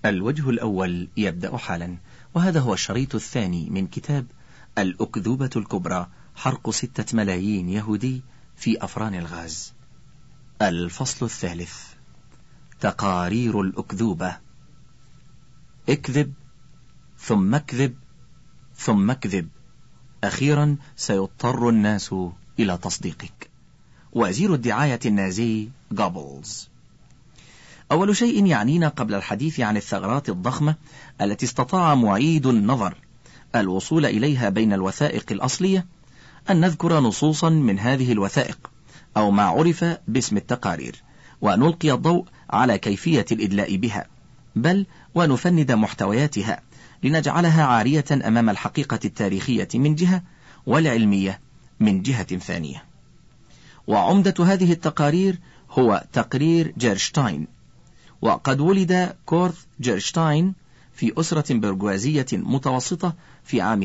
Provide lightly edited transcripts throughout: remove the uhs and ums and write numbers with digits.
الوجه الأول يبدأ حالا، وهذا هو الشريط الثاني من كتاب الأكذوبة الكبرى، حرق 6 ملايين يهودي في أفران الغاز. الفصل الثالث: تقارير الأكذوبة. اكذب ثم اكذب ثم اكذب، أخيرا سيضطر الناس إلى تصديقك. وزير الدعاية النازي جوبلز. أول شيء يعنينا قبل الحديث عن الثغرات الضخمة التي استطاع معيد النظر الوصول إليها بين الوثائق الأصلية أن نذكر نصوصا من هذه الوثائق أو ما عرف باسم التقارير، ونلقي الضوء على كيفية الإدلاء بها، بل ونفند محتوياتها لنجعلها عارية أمام الحقيقة التاريخية من جهة والعلمية من جهة ثانية. وعمدة هذه التقارير هو تقرير جيرشتاين. وقد ولد كورث جيرشتاين في أسرة برجوازية متوسطة في عام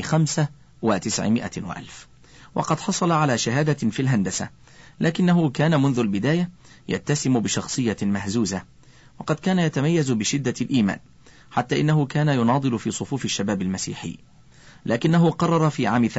9500 وقد حصل على شهادة في الهندسة، لكنه كان منذ البداية يتسم بشخصية مهزوزة، وقد كان يتميز بشدة الإيمان، حتى إنه كان يناضل في صفوف الشباب المسيحي. لكنه قرر في عام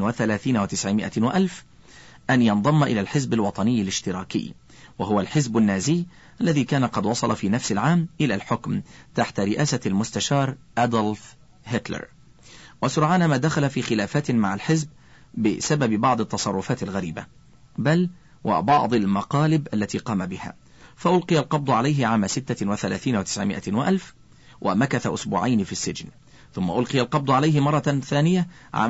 33 أن ينضم إلى الحزب الوطني الاشتراكي، وهو الحزب النازي الذي كان قد وصل في نفس العام إلى الحكم تحت رئاسة المستشار أدولف هتلر. وسرعان ما دخل في خلافات مع الحزب بسبب بعض التصرفات الغريبة، بل وبعض المقالب التي قام بها، فألقي القبض عليه عام 36 ومكث أسبوعين في السجن، ثم ألقي القبض عليه مرة ثانية عام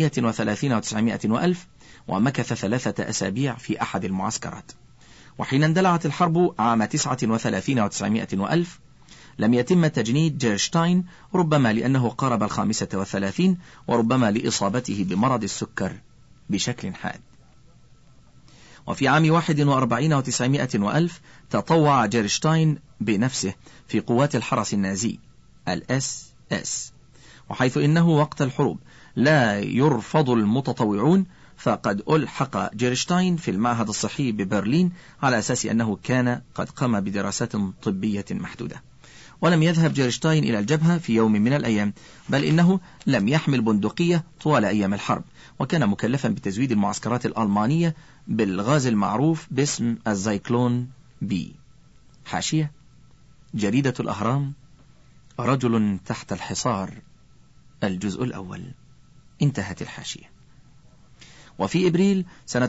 38 ومكث 3 أسابيع في أحد المعسكرات. وحين اندلعت الحرب عام 39 لم يتم تجنيد جيرشتاين، ربما لأنه قارب 35 وربما لإصابته بمرض السكر بشكل حاد. وفي عام 41 تطوع جيرشتاين بنفسه في قوات الحرس النازي الSS، وحيث إنه وقت الحروب لا يرفض المتطوعون، فقد ألحق جيرشتاين في المعهد الصحي ببرلين على أساس أنه كان قد قام بدراسات طبية محدودة. ولم يذهب جيرشتاين إلى الجبهة في يوم من الأيام، بل إنه لم يحمل بندقية طوال أيام الحرب، وكان مكلفا بتزويد المعسكرات الألمانية بالغاز المعروف باسم الزايكلون بي. حاشية: جريدة الأهرام، رجل تحت الحصار، الجزء الأول. انتهت الحاشية. وفي إبريل سنة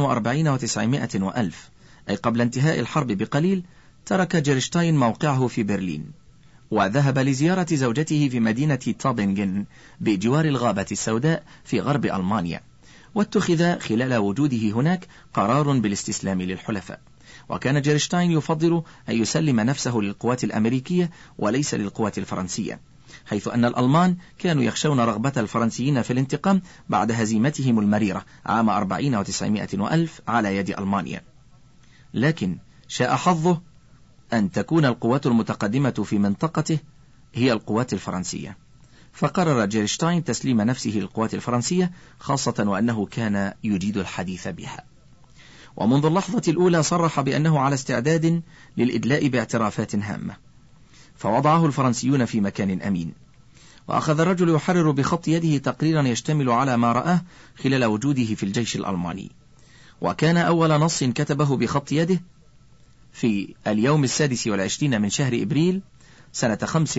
45 أي قبل انتهاء الحرب بقليل، ترك جيرشتاين موقعه في برلين وذهب لزيارة زوجته في مدينة تابنجن بجوار الغابة السوداء في غرب ألمانيا. واتخذ خلال وجوده هناك قرار بالاستسلام للحلفاء، وكان جيرشتاين يفضل أن يسلم نفسه للقوات الأمريكية وليس للقوات الفرنسية، حيث أن الألمان كانوا يخشون رغبة الفرنسيين في الانتقام بعد هزيمتهم المريرة عام 40 على يد ألمانيا. لكن شاء حظه أن تكون القوات المتقدمة في منطقته هي القوات الفرنسية، فقرر جيرشتاين تسليم نفسه للقوات الفرنسية، خاصة وأنه كان يجيد الحديث بها. ومنذ اللحظة الأولى صرح بأنه على استعداد للإدلاء باعترافات هامة، فوضعه الفرنسيون في مكان أمين. وأخذ الرجل يحرر بخط يده تقريرا يشتمل على ما رآه خلال وجوده في الجيش الألماني، وكان أول نص كتبه بخط يده في اليوم 26 من شهر إبريل سنة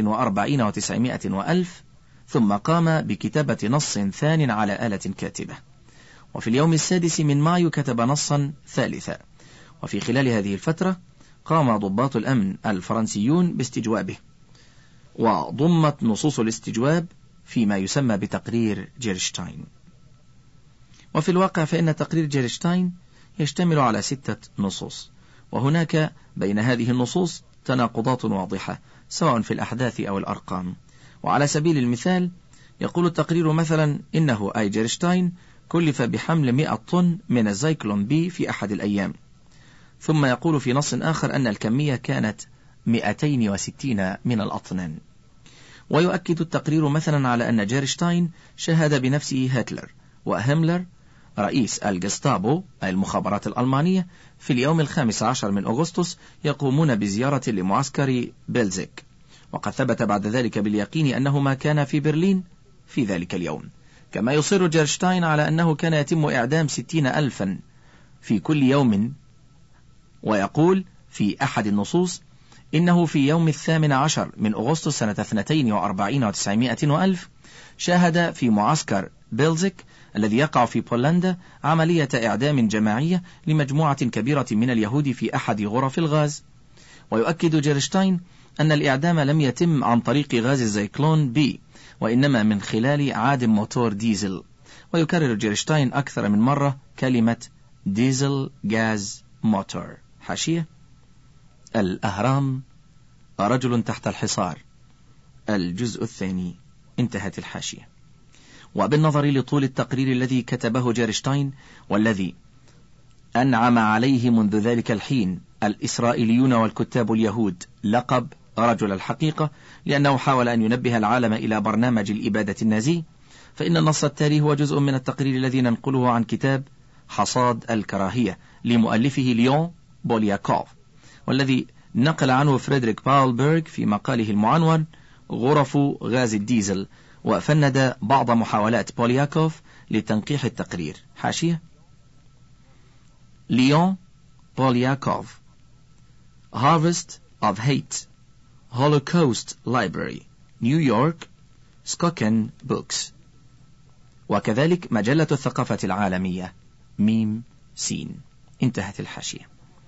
45 ثم قام بكتابة نص ثان على آلة كاتبة، وفي اليوم 6 من مايو كتب نصا ثالثا. وفي خلال هذه الفترة قام ضباط الأمن الفرنسيون باستجوابه، وضمت نصوص الاستجواب فيما يسمى بتقرير جيرشتاين. وفي الواقع فإن تقرير جيرشتاين يشتمل على 6 نصوص، وهناك بين هذه النصوص تناقضات واضحة سواء في الأحداث أو الأرقام. وعلى سبيل المثال يقول التقرير مثلا إنه أي جيرشتاين كلف بحمل 100 طن من الزايكلون بي في أحد الأيام، ثم يقول في نص آخر أن الكمية كانت 260 من الأطنان. ويؤكد التقرير مثلا على أن جيرشتاين شاهد بنفسه هتلر وهيملر رئيس الجستابو المخابرات الألمانية في اليوم 15 من أغسطس يقومون بزيارة لمعسكر بيلزيك، وقد ثبت بعد ذلك باليقين أنه ما كان في برلين في ذلك اليوم. كما يصر جيرشتاين على أنه كان يتم إعدام 60,000 في كل يوم، ويقول في أحد النصوص إنه في يوم 18 من أغسطس سنة 42 و900 وألف شاهد في معسكر بيلزيك الذي يقع في بولندا عملية إعدام جماعية لمجموعة كبيرة من اليهود في أحد غرف الغاز. ويؤكد جيرشتاين أن الإعدام لم يتم عن طريق غاز الزيكلون بي، وإنما من خلال عادم موتور ديزل. ويكرر جيرشتاين أكثر من مرة كلمة ديزل غاز موتور. حاشية: الأهرام، رجل تحت الحصار، الجزء الثاني. انتهت الحاشية. وبالنظر لطول التقرير الذي كتبه جيرشتاين والذي أنعم عليه منذ ذلك الحين الإسرائيليون والكتاب اليهود لقب رجل الحقيقة، لأنه حاول أن ينبه العالم إلى برنامج الإبادة النازي، فإن النص التالي هو جزء من التقرير الذي ننقله عن كتاب حصاد الكراهية لمؤلفه ليون بولياكوف، والذي نقل عنه فريدريك بالبرغ في مقاله المعنون غرف غاز الديزل، وفند بعض محاولات بولياكوف لتنقيح التقرير. حاشية: ليون بولياكوف، Harvest of Hate, Holocaust Library, New York, Skokken Books. وكذلك مجلة الثقافة العالمية ميم سين. انتهت الحاشية.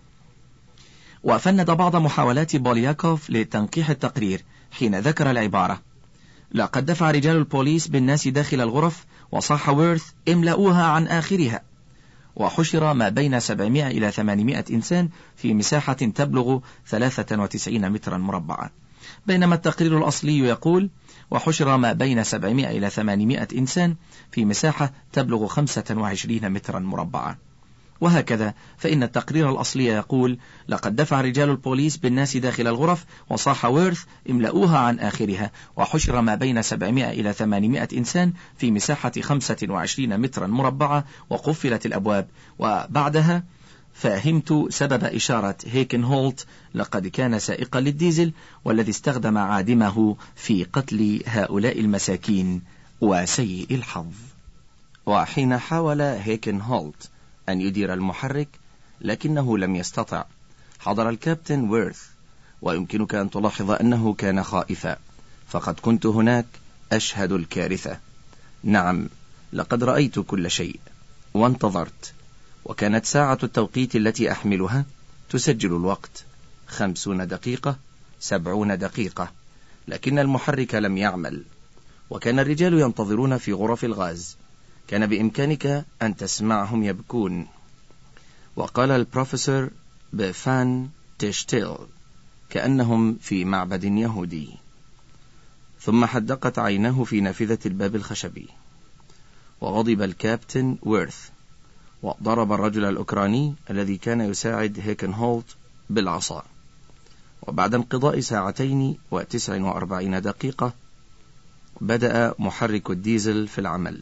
وفند بعض محاولات بولياكوف لتنقيح التقرير حين ذكر العبارة: لقد دفع رجال البوليس بالناس داخل الغرف وصاح ويرث املأوها عن آخرها، وحشر ما بين 700 إلى 800 إنسان في مساحة تبلغ 93 مترا مربعا، بينما التقرير الأصلي يقول وحشر ما بين 700 إلى 800 إنسان في مساحة تبلغ 25 مترا مربعا. وهكذا فإن التقرير الأصلي يقول لقد دفع رجال البوليس بالناس داخل الغرف وصاح ويرث املأوها عن آخرها، وحشر ما بين 700 إلى 800 إنسان في مساحة 25 مترا مربعة، وقفلت الأبواب. وبعدها فهمت سبب إشارة هيكن هولت لقد كان سائقا للديزل والذي استخدم عادمه في قتل هؤلاء المساكين وسيء الحظ. وحين حاول هيكن هولت أن يدير المحرك لكنه لم يستطع، حضر الكابتن ويرث، ويمكنك أن تلاحظ أنه كان خائفا، فقد كنت هناك أشهد الكارثة. نعم، لقد رأيت كل شيء وانتظرت، وكانت ساعة التوقيت التي أحملها تسجل الوقت 50 دقيقة 70 دقيقة، لكن المحرك لم يعمل، وكان الرجال ينتظرون في غرف الغاز. كان بإمكانك أن تسمعهم يبكون. وقال البروفيسور بفان تشتيل كأنهم في معبد يهودي. ثم حدقت عيناه في نافذة الباب الخشبي، وغضب الكابتن ويرث، وضرب الرجل الأوكراني الذي كان يساعد هيكن هولت بالعصا. وبعد انقضاء 2 و49 دقيقة بدأ محرك الديزل في العمل،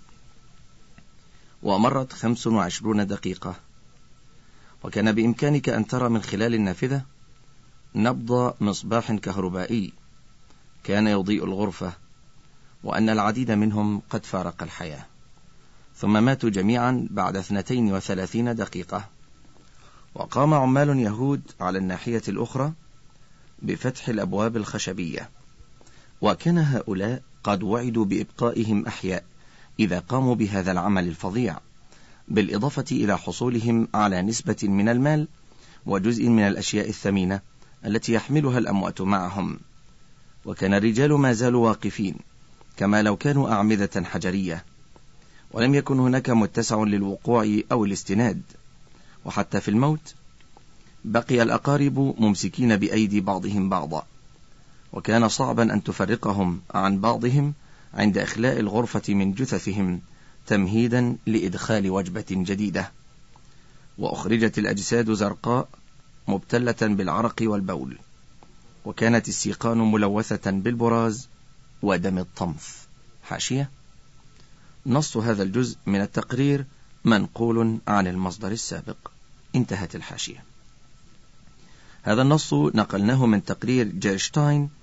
ومرت 25 دقيقة، وكان بإمكانك أن ترى من خلال النافذة نبض مصباح كهربائي كان يضيء الغرفة، وأن العديد منهم قد فارق الحياة، ثم ماتوا جميعا بعد 32 دقيقة. وقام عمال يهود على الناحية الأخرى بفتح الأبواب الخشبية، وكان هؤلاء قد وعدوا بإبقائهم أحياء إذا قاموا بهذا العمل الفظيع، بالإضافة إلى حصولهم على نسبة من المال وجزء من الأشياء الثمينة التي يحملها الأموات معهم. وكان الرجال ما زالوا واقفين كما لو كانوا أعمدة حجرية، ولم يكن هناك متسع للوقوع أو الاستناد. وحتى في الموت بقي الأقارب ممسكين بأيدي بعضهم بعضا، وكان صعبا أن تفرقهم عن بعضهم عند إخلاء الغرفة من جثثهم تمهيدا لإدخال وجبة جديدة. وأخرجت الأجساد زرقاء مبتلة بالعرق والبول، وكانت السيقان ملوثة بالبراز ودم الطمث. حاشية: نص هذا الجزء من التقرير منقول عن المصدر السابق. انتهت الحاشية. هذا النص نقلناه من تقرير جيرشتاين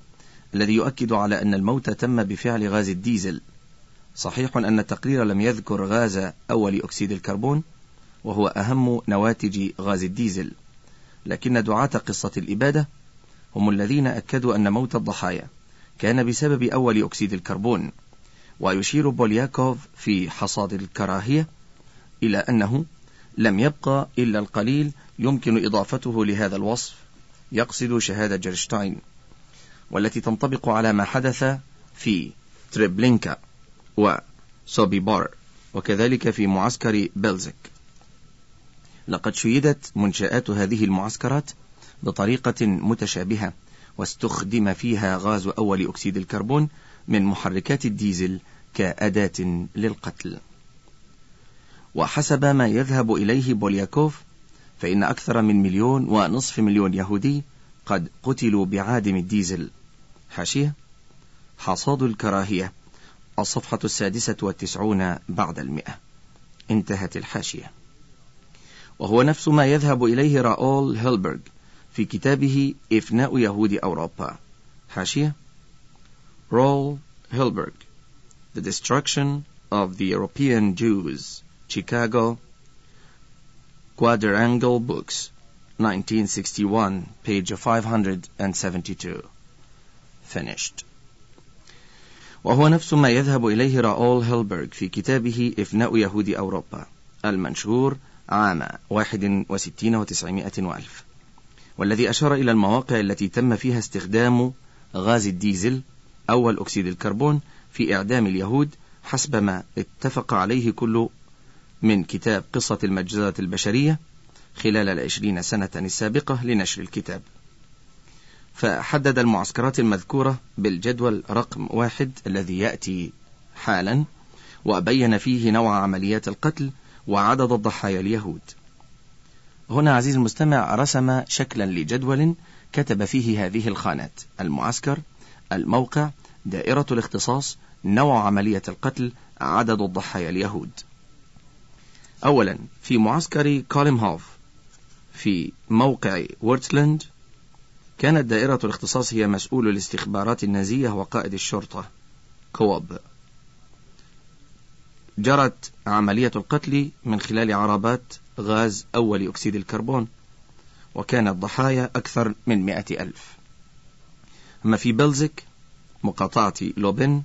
الذي يؤكد على أن الموت تم بفعل غاز الديزل. صحيح أن التقرير لم يذكر غاز أول أكسيد الكربون، وهو أهم نواتج غاز الديزل، لكن دعاة قصة الإبادة هم الذين أكدوا أن موت الضحايا كان بسبب أول أكسيد الكربون. ويشير بولياكوف في حصاد الكراهية إلى أنه لم يبقى إلا القليل يمكن إضافته لهذا الوصف، يقصد شهادة جيرشتاين، والتي تنطبق على ما حدث في تريبلينكا وسوبيبار، وكذلك في معسكر بلزك. لقد شيدت منشآت هذه المعسكرات بطريقة متشابهة، واستخدم فيها غاز أول أكسيد الكربون من محركات الديزل كأداة للقتل. وحسب ما يذهب إليه بولياكوف، فإن أكثر من 1.5 مليون يهودي قد قتلوا بعادم الديزل. حاشية: حصاد الكراهية، الصفحة 96 بعد 100. انتهت الحاشية. وهو نفس ما يذهب إليه راؤول هيلبرغ في كتابه إفناء يهود أوروبا. حاشية: راؤول هيلبرغ The Destruction of the European Jews, Chicago, Quadrangle Books, 1961, page 572. Finished. وهو نفس ما يذهب إليه راؤول هيلبرغ في كتابه إفناء يهود أوروبا المنشور عام 61 و900 وألف، والذي أشار إلى المواقع التي تم فيها استخدام غاز الديزل أول أكسيد الكربون في إعدام اليهود، حسب ما اتفق عليه كل من كتاب قصة المجزرة البشرية خلال 20 سنة السابقة لنشر الكتاب. فحدد المعسكرات المذكورة بالجدول رقم 1 الذي يأتي حالا، وبين فيه نوع عمليات القتل وعدد الضحايا اليهود. هنا عزيز المستمع رسم شكلا لجدول كتب فيه هذه الخانات: المعسكر، الموقع، دائرة الاختصاص، نوع عملية القتل، عدد الضحايا اليهود. أولا، في معسكر كوليمهوف في موقع وورتلاند، كانت دائرة الاختصاص هي مسؤول الاستخبارات النازية وقائد الشرطة كوب. جرت عملية القتل من خلال عربات غاز أول أكسيد الكربون، وكان الضحايا أكثر من 100,000. أما في بلزك مقاطعة لوبن،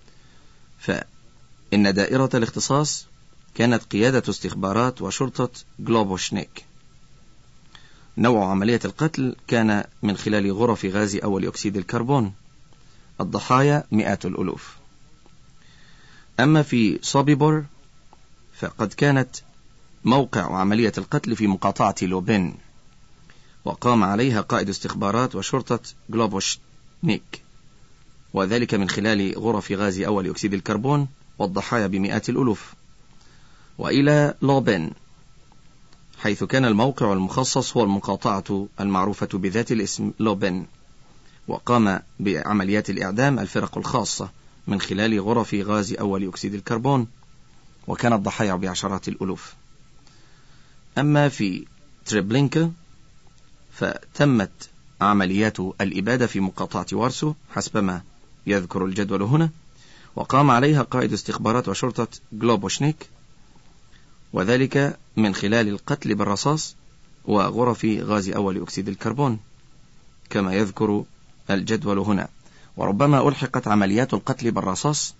فإن دائرة الاختصاص كانت قيادة استخبارات وشرطة جلوبوشنيك. نوع عملية القتل كان من خلال غرف غاز أول أكسيد الكربون، الضحايا 100,000. أما في صوبيبور فقد كانت موقع عملية القتل في مقاطعة لوبن، وقام عليها قائد استخبارات وشرطة جلوبوشنيك، وذلك من خلال غرف غاز أول أكسيد الكربون، والضحايا ب100,000. وإلى لوبن، حيث كان الموقع المخصص هو المقاطعة المعروفة بذات الاسم لوبن، وقام بعمليات الإعدام الفرق الخاصة من خلال غرف غاز أول أكسيد الكربون، وكان الضحايا بعشرات الألوف. أما في تريبلينكا فتمت عمليات الإبادة في مقاطعة وارسو حسب ما يذكر الجدول هنا، وقام عليها قائد استخبارات وشرطة جلوبوشنيك، وذلك من خلال القتل بالرصاص وغرف غاز أول أكسيد الكربون كما يذكر الجدول هنا. وربما ألحقت عمليات القتل بالرصاص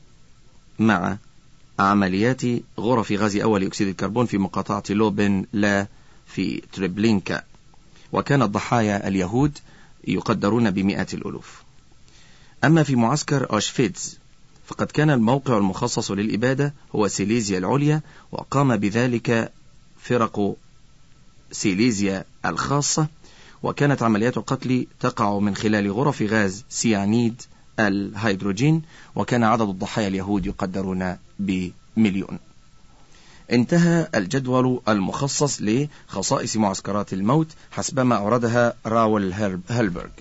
مع عمليات غرف غاز أول أكسيد الكربون في مقاطعة لوبن لا في تريبلينكا، وكان الضحايا اليهود يقدرون ب100,000. أما في معسكر أوشفيتز فقد كان الموقع المخصص للإبادة هو سيليزيا العليا، وقام بذلك فرق سيليزيا الخاصة، وكانت عمليات القتل تقع من خلال غرف غاز سيانيد الهيدروجين، وكان عدد الضحايا اليهود يقدرون ب1,000,000. انتهى الجدول المخصص لخصائص معسكرات الموت حسبما أوردها راؤول هيلبرغ.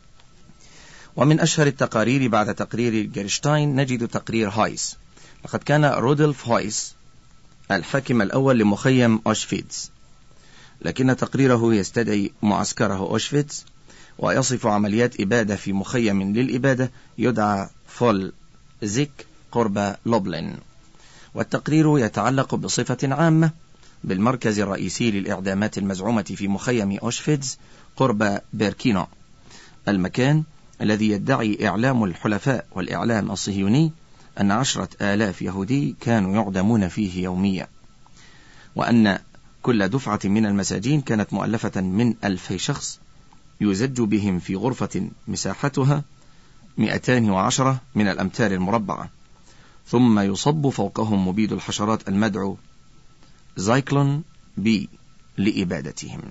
ومن أشهر التقارير بعد تقرير جيرشتاين نجد تقرير هايس. لقد كان رودولف هايس الحاكم الأول لمخيم أوشفيتز، لكن تقريره يستدعي معسكره أوشفيتز، ويصف عمليات إبادة في مخيم للإبادة يدعى فول زيك قرب لوبلين. والتقرير يتعلق بصفة عامة بالمركز الرئيسي للإعدامات المزعومة في مخيم أوشفيتز قرب بيركينو، المكان الذي يدعي إعلام الحلفاء والإعلام الصهيوني أن 10,000 يهودي كانوا يعدمون فيه يوميا، وأن كل دفعة من المساجين كانت مؤلفة من 2000 شخص يزج بهم في غرفة مساحتها 210 من الأمتار المربعة، ثم يصب فوقهم مبيد الحشرات المدعو زايكلون بي لإبادتهم.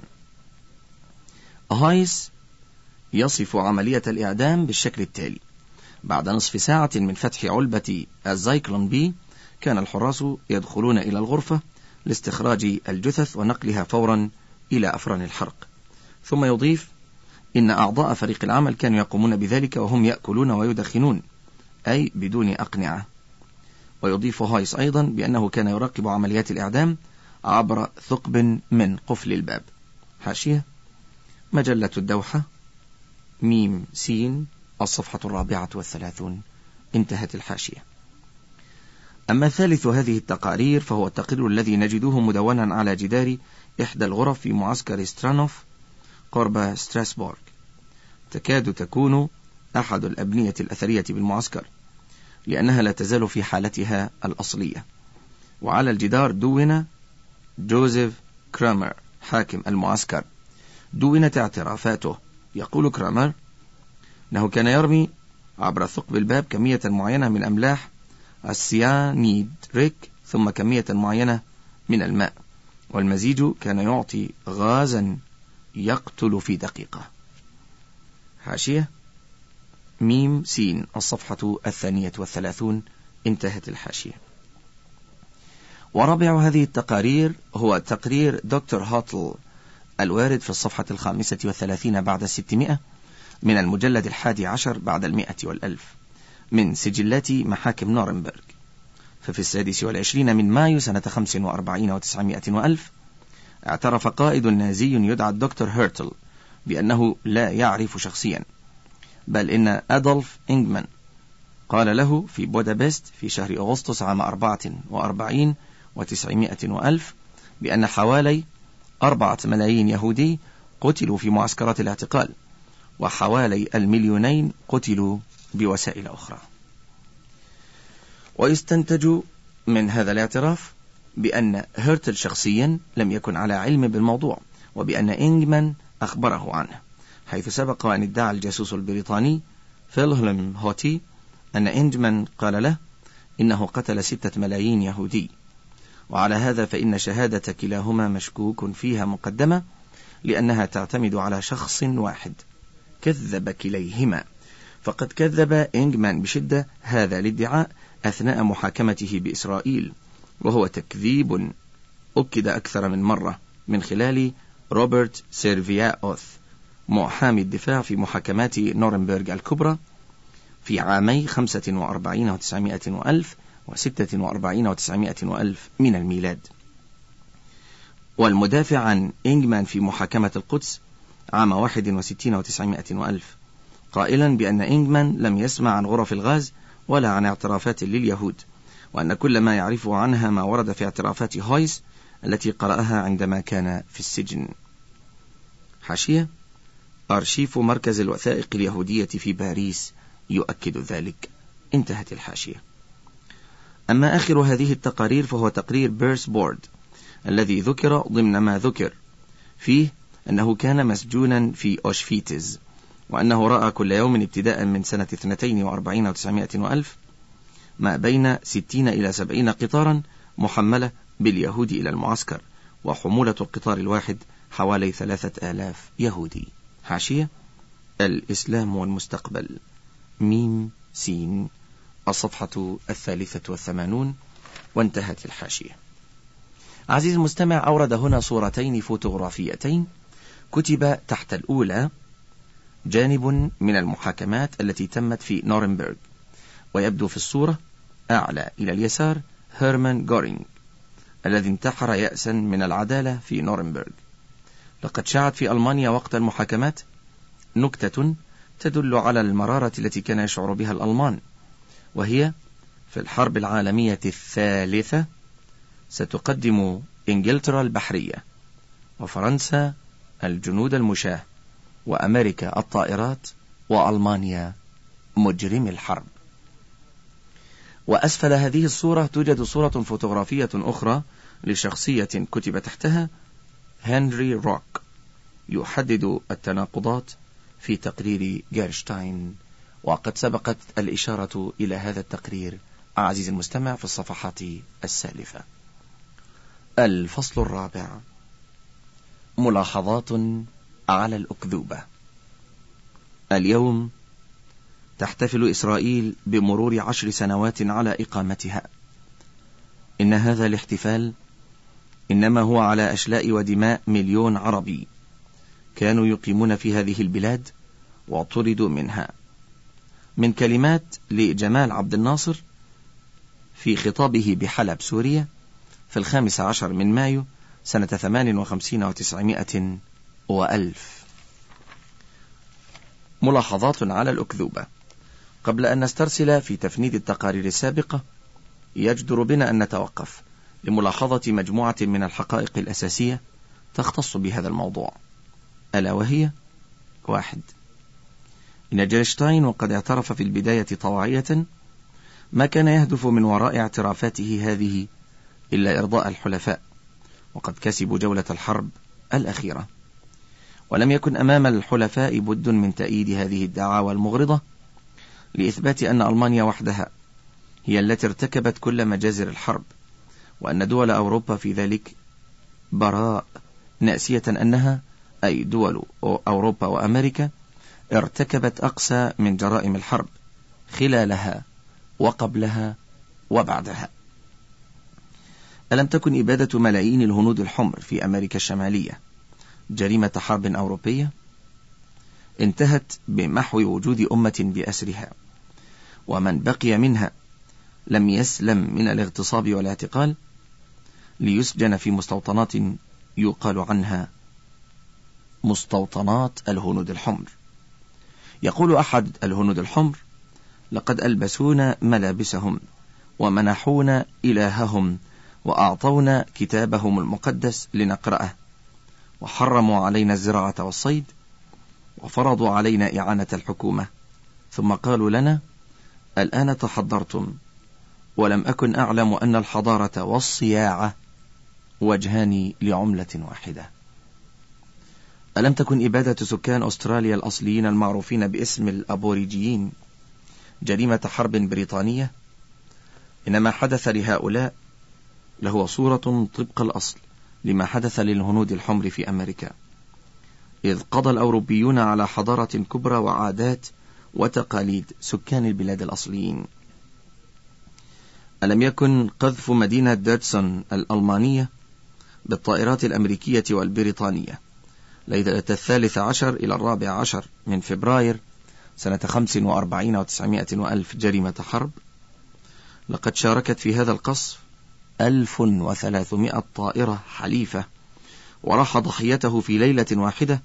هايس يصف عملية الإعدام بالشكل التالي: بعد نصف ساعة من فتح علبة الزايكلون بي كان الحراس يدخلون إلى الغرفة لاستخراج الجثث ونقلها فورا إلى أفران الحرق. ثم يضيف إن أعضاء فريق العمل كانوا يقومون بذلك وهم يأكلون ويدخنون، أي بدون أقنعة. ويضيف هايس أيضا بأنه كان يراقب عمليات الإعدام عبر ثقب من قفل الباب. حاشية: مجلة الدوحة ميم سين الصفحة 34. انتهت الحاشية. أما ثالث هذه التقارير فهو التقرير الذي نجده مدونا على جدار إحدى الغرف في معسكر سترانوف قرب ستراسبورغ، تكاد تكون أحد الأبنية الأثرية بالمعسكر لأنها لا تزال في حالتها الأصلية. وعلى الجدار دون جوزيف كرامر حاكم المعسكر، دونت اعترافاته. يقول كرامر أنه كان يرمي عبر ثقب الباب كمية معينة من أملاح السيانيدريك ثم كمية معينة من الماء، والمزيج كان يعطي غازا يقتل في دقيقة. حاشية: ميم سين الصفحة 32. انتهت الحاشية. ورابع هذه التقارير هو تقرير دكتور هوتل الوارد في الصفحة 35 بعد 600 من المجلد 11 بعد 100 والألف من سجلات محاكم نورنبرغ. ففي 26 من مايو سنة 45 و900 وألف اعترف قائد نازي يدعى الدكتور هيرتل بأنه لا يعرف شخصيا، بل إن أدولف إنجمان قال له في بودابست في شهر أغسطس عام 44 و900 وألف بأن حوالي 4 ملايين يهودي قتلوا في معسكرات الاعتقال، وحوالي 2,000,000 قتلوا بوسائل أخرى. ويستنتج من هذا الاعتراف بأن هيرتل شخصيا لم يكن على علم بالموضوع، وبأن إنجمان أخبره عنه، حيث سبق أن ادعى الجاسوس البريطاني فيلهلم هوتي أن إنجمان قال له إنه قتل 6 ملايين يهودي. وعلى هذا فإن شهادة كلاهما مشكوك فيها مقدمة، لأنها تعتمد على شخص واحد. كذب كليهما، فقد كذب إنجمان بشدة هذا الادعاء أثناء محاكمته بإسرائيل، وهو تكذيب أكد أكثر من مرة من خلال روبرت سيرفياوث محامي الدفاع في محاكمات نورنبرغ الكبرى في عامي 45 و900 وألف و46 و900 وألف من الميلاد، والمدافع عن إنجمان في محاكمة القدس عام 61 و900 وألف، قائلا بأن إنجمان لم يسمع عن غرف الغاز ولا عن اعترافات لليهود، وأن كل ما يعرفه عنها ما ورد في اعترافات هويس التي قرأها عندما كان في السجن. حاشية: أرشيف مركز الوثائق اليهودية في باريس يؤكد ذلك. انتهت الحاشية. أما آخر هذه التقارير فهو تقرير بيرس بورد الذي ذكر ضمن ما ذكر فيه أنه كان مسجونا في أوشفيتز، وأنه رأى كل يوم ابتداء من سنة 42 و900 وألف ما بين 60 إلى 70 قطارا محملة باليهود إلى المعسكر، وحمولة القطار الواحد حوالي 3,000 يهودي. حاشية: الإسلام والمستقبل ميم سين الصفحة 83. وانتهت الحاشية. عزيزي المستمع، أورد هنا صورتين فوتوغرافيتين كتب تحت الأولى جانب من المحاكمات التي تمت في نورنبرغ، ويبدو في الصورة أعلى إلى اليسار هيرمان غورينغ الذي انتحر يأسا من العدالة في نورنبرغ. لقد شاعت في ألمانيا وقت المحاكمات نكتة تدل على المرارة التي كان يشعر بها الألمان، وهي في الحرب العالمية الثالثة ستقدم إنجلترا البحرية، وفرنسا الجنود المشاة، وأمريكا الطائرات، وألمانيا مجرم الحرب. وأسفل هذه الصورة توجد صورة فوتوغرافية أخرى لشخصية كتب تحتها هنري روك، يحدد التناقضات في تقرير جيرشتاين، وقد سبقت الإشارة إلى هذا التقرير عزيزي المستمع في الصفحات السالفة. الفصل الرابع: ملاحظات على الأكذوبة. اليوم تحتفل إسرائيل بمرور 10 سنوات على إقامتها. إن هذا الاحتفال إنما هو على أشلاء ودماء مليون عربي كانوا يقيمون في هذه البلاد وطردوا منها. من كلمات لجمال عبد الناصر في خطابه بحلب سوريا في 15 من مايو سنة 58 و900 و1000. ملاحظات على الأكذوبة. قبل أن نسترسل في تفنيد التقارير السابقة، يجدر بنا أن نتوقف لملاحظة مجموعة من الحقائق الأساسية تختص بهذا الموضوع، ألا وهي: 1. إن جيرشتاين وقد اعترف في البداية طواعية ما كان يهدف من وراء اعترافاته هذه إلا إرضاء الحلفاء، وقد كسبوا جولة الحرب الأخيرة، ولم يكن أمام الحلفاء بد من تأييد هذه الدعاوى المغرضة لإثبات أن ألمانيا وحدها هي التي ارتكبت كل مجازر الحرب، وأن دول أوروبا في ذلك براء، ناسية أنها أي دول أوروبا وأمريكا ارتكبت أقسى من جرائم الحرب خلالها وقبلها وبعدها. ألم تكن إبادة ملايين الهنود الحمر في أمريكا الشمالية جريمة حرب أوروبية انتهت بمحو وجود أمة بأسرها، ومن بقي منها لم يسلم من الاغتصاب والاعتقال ليسجن في مستوطنات يقال عنها مستوطنات الهنود الحمر. يقول أحد الهنود الحمر: لقد ألبسونا ملابسهم ومنحونا إلههم وأعطونا كتابهم المقدس لنقرأه، وحرموا علينا الزراعة والصيد، وفرضوا علينا إعانة الحكومة، ثم قالوا لنا: الآن تحضرتم، ولم أكن أعلم أن الحضارة والصياعة وجهان لعملة واحدة. ألم تكن إبادة سكان أستراليا الأصليين المعروفين باسم الأبوريجيين جريمة حرب بريطانية؟ إنما حدث لهؤلاء لهو صورة طبق الأصل لما حدث للهنود الحمر في أمريكا، إذ قضى الأوروبيون على حضارة كبرى وعادات وتقاليد سكان البلاد الأصليين. ألم يكن قذف مدينة ديرتسون الألمانية بالطائرات الأمريكية والبريطانية ليلة 13 إلى 14 من فبراير سنة 45 و900 و1000 جريمة حرب؟ لقد شاركت في هذا القصف 1300 طائرة حليفة، وراح ضحيته في ليلة واحدة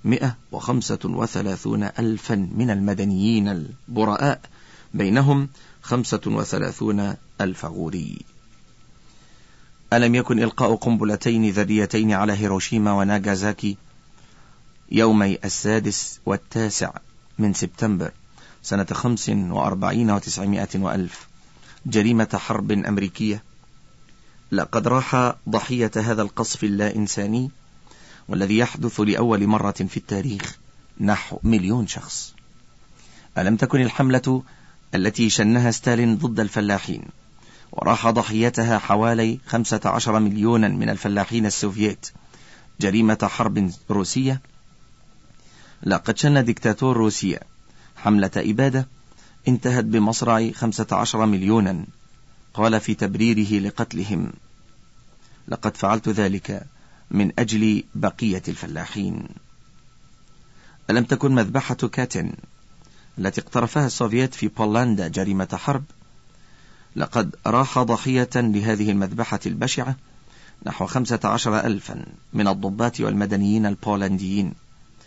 135,000 من المدنيين البراء، بينهم 35,000 غوري. ألم يكن إلقاء قنبلتين ذريتين على هيروشيما وناغازاكي يومي 6 و9 من سبتمبر سنة 45 و900 و1000 جريمة حرب أمريكية؟ لقد راح ضحية هذا القصف اللا إنساني والذي يحدث لأول مرة في التاريخ نحو 1,000,000 شخص. ألم تكن الحملة التي شنها ستالين ضد الفلاحين وراح ضحيتها حوالي 15 مليونا من الفلاحين السوفييت جريمة حرب روسية؟ لقد شن ديكتاتور روسيا حملة إبادة انتهت بمصرع 15 مليونا، قال في تبريره لقتلهم: لقد فعلت ذلك من أجل بقية الفلاحين. ألم تكن مذبحة كاتن التي اقترفها السوفييت في بولندا جريمة حرب؟ لقد راح ضحية لهذه المذبحة البشعة نحو 15,000 من الضباط والمدنيين البولنديين،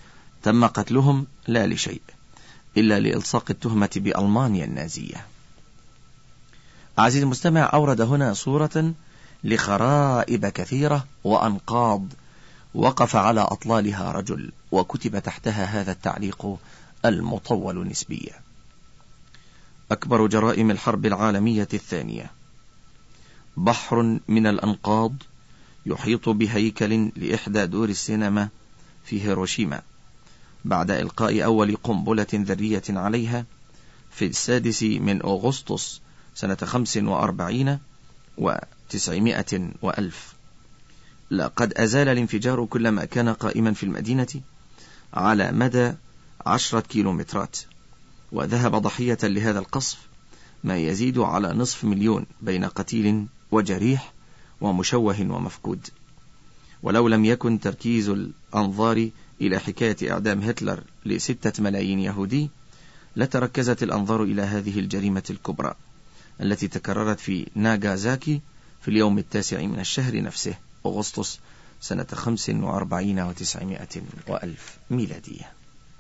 تم قتلهم لا لشيء إلا لإلصاق التهمة بألمانيا النازية. عزيزي المستمع، أورد هنا صورة لخرائب كثيرة وأنقاض وقف على أطلالها رجل، وكتب تحتها هذا التعليق المطول نسبيا: أكبر جرائم الحرب العالمية الثانية، بحر من الأنقاض يحيط بهيكل لإحدى دور السينما في هيروشيما بعد إلقاء أول قنبلة ذرية عليها في 6 أغسطس سنة 45 و900 وألف. لقد أزال الانفجار كل ما كان قائما في المدينة على مدى 10 كيلومترات، وذهب ضحية لهذا القصف ما يزيد على 500,000 بين قتيل وجريح ومشوه ومفقود. ولو لم يكن تركيز الأنظار إلى حكاية إعدام هتلر ل6 ملايين يهودي، لتركزت الأنظار إلى هذه الجريمة الكبرى التي تكررت في ناغازاكي في اليوم 9 من الشهر نفسه أغسطس سنة 45 و900 وألف ميلادية.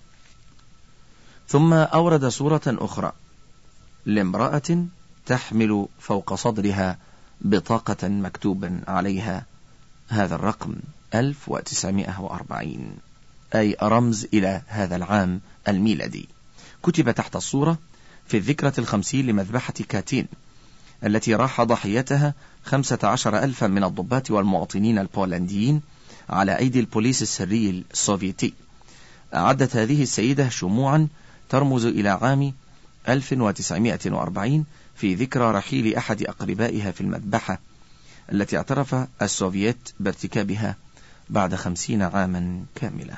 ثم أورد صورة أخرى لامرأة تحمل فوق صدرها بطاقة مكتوب عليها هذا الرقم 1940، أي رمز إلى هذا العام الميلادي. كتب تحت الصورة: في الذكرى 50 لمذبحة كاتين التي راح ضحيتها 15,000 من الضباط والمواطنين البولنديين على أيدي البوليس السري السوفيتي، أعدت هذه السيدة شموعا ترمز إلى عام 1940 في ذكرى رحيل أحد أقربائها في المذبحة التي اعترف السوفييت بارتكابها بعد 50 عاما كاملة.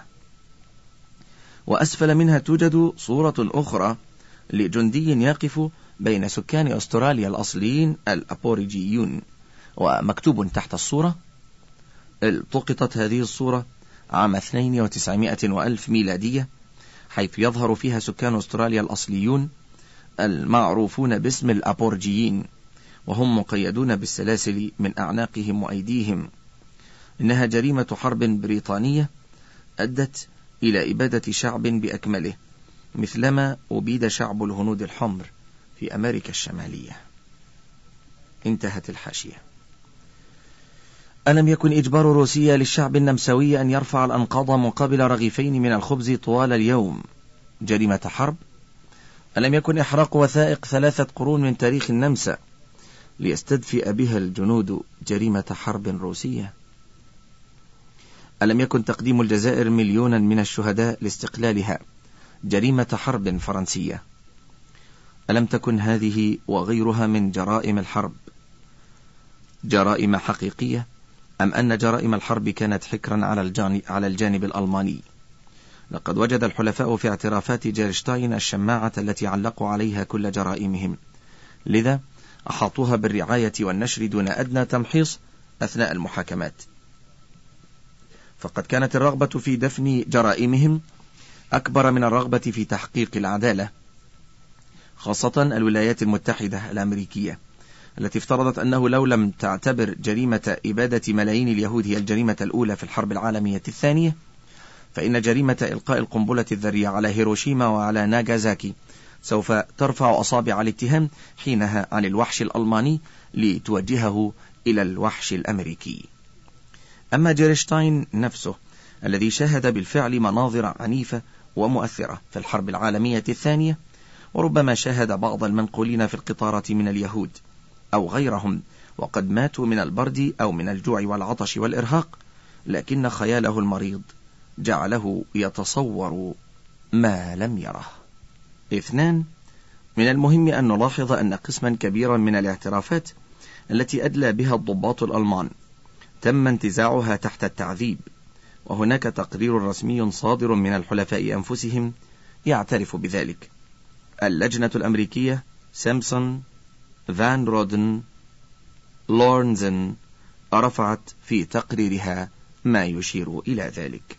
وأسفل منها توجد صورة أخرى لجندي يقف بين سكان أستراليا الأصليين الأبوريجيون، ومكتوب تحت الصورة: التقطت هذه الصورة عام 92 وألف ميلادية، حيث يظهر فيها سكان أستراليا الأصليون المعروفون باسم الأبورجيين، وهم مقيدون بالسلاسل من أعناقهم وأيديهم. إنها جريمة حرب بريطانية أدت إلى إبادة شعب بأكمله، مثلما أبيد شعب الهنود الحمر في أمريكا الشمالية. انتهت الحاشية. ألم يكن إجبار روسيا للشعب النمساوي أن يرفع الأنقاض مقابل رغيفين من الخبز طوال اليوم جريمة حرب؟ ألم يكن إحراق وثائق 3 قرون من تاريخ النمسا ليستدفئ بها الجنود جريمة حرب روسية؟ ألم يكن تقديم الجزائر 1,000,000 من الشهداء لاستقلالها جريمة حرب فرنسية؟ ألم تكن هذه وغيرها من جرائم الحرب جرائم حقيقية، أم أن جرائم الحرب كانت حكرا على الجانب الألماني؟ لقد وجد الحلفاء في اعترافات جيرشتاين الشماعة التي علقوا عليها كل جرائمهم، لذا أحاطوها بالرعاية والنشر دون أدنى تمحيص أثناء المحاكمات. فقد كانت الرغبة في دفن جرائمهم أكبر من الرغبة في تحقيق العدالة، خاصة الولايات المتحدة الأمريكية التي افترضت أنه لو لم تعتبر جريمة إبادة ملايين اليهود هي الجريمة الأولى في الحرب العالمية الثانية، فإن جريمة إلقاء القنبلة الذرية على هيروشيما وعلى ناغازاكي سوف ترفع أصابع الاتهام حينها عن الوحش الألماني لتوجهه إلى الوحش الأمريكي. أما جيرشتاين نفسه الذي شاهد بالفعل مناظر عنيفة ومؤثرة في الحرب العالمية الثانية، وربما شاهد بعض المنقولين في القطارة من اليهود أو غيرهم وقد ماتوا من البرد أو من الجوع والعطش والإرهاق، لكن خياله المريض جعله يتصور ما لم يره. 2. من المهم أن نلاحظ أن قسما كبيرا من الاعترافات التي أدلى بها الضباط الألمان تم انتزاعها تحت التعذيب، وهناك تقرير رسمي صادر من الحلفاء أنفسهم يعترف بذلك. اللجنة الأمريكية سيمبسون، فان رودن، لورنزن رفعت في تقريرها ما يشير إلى ذلك.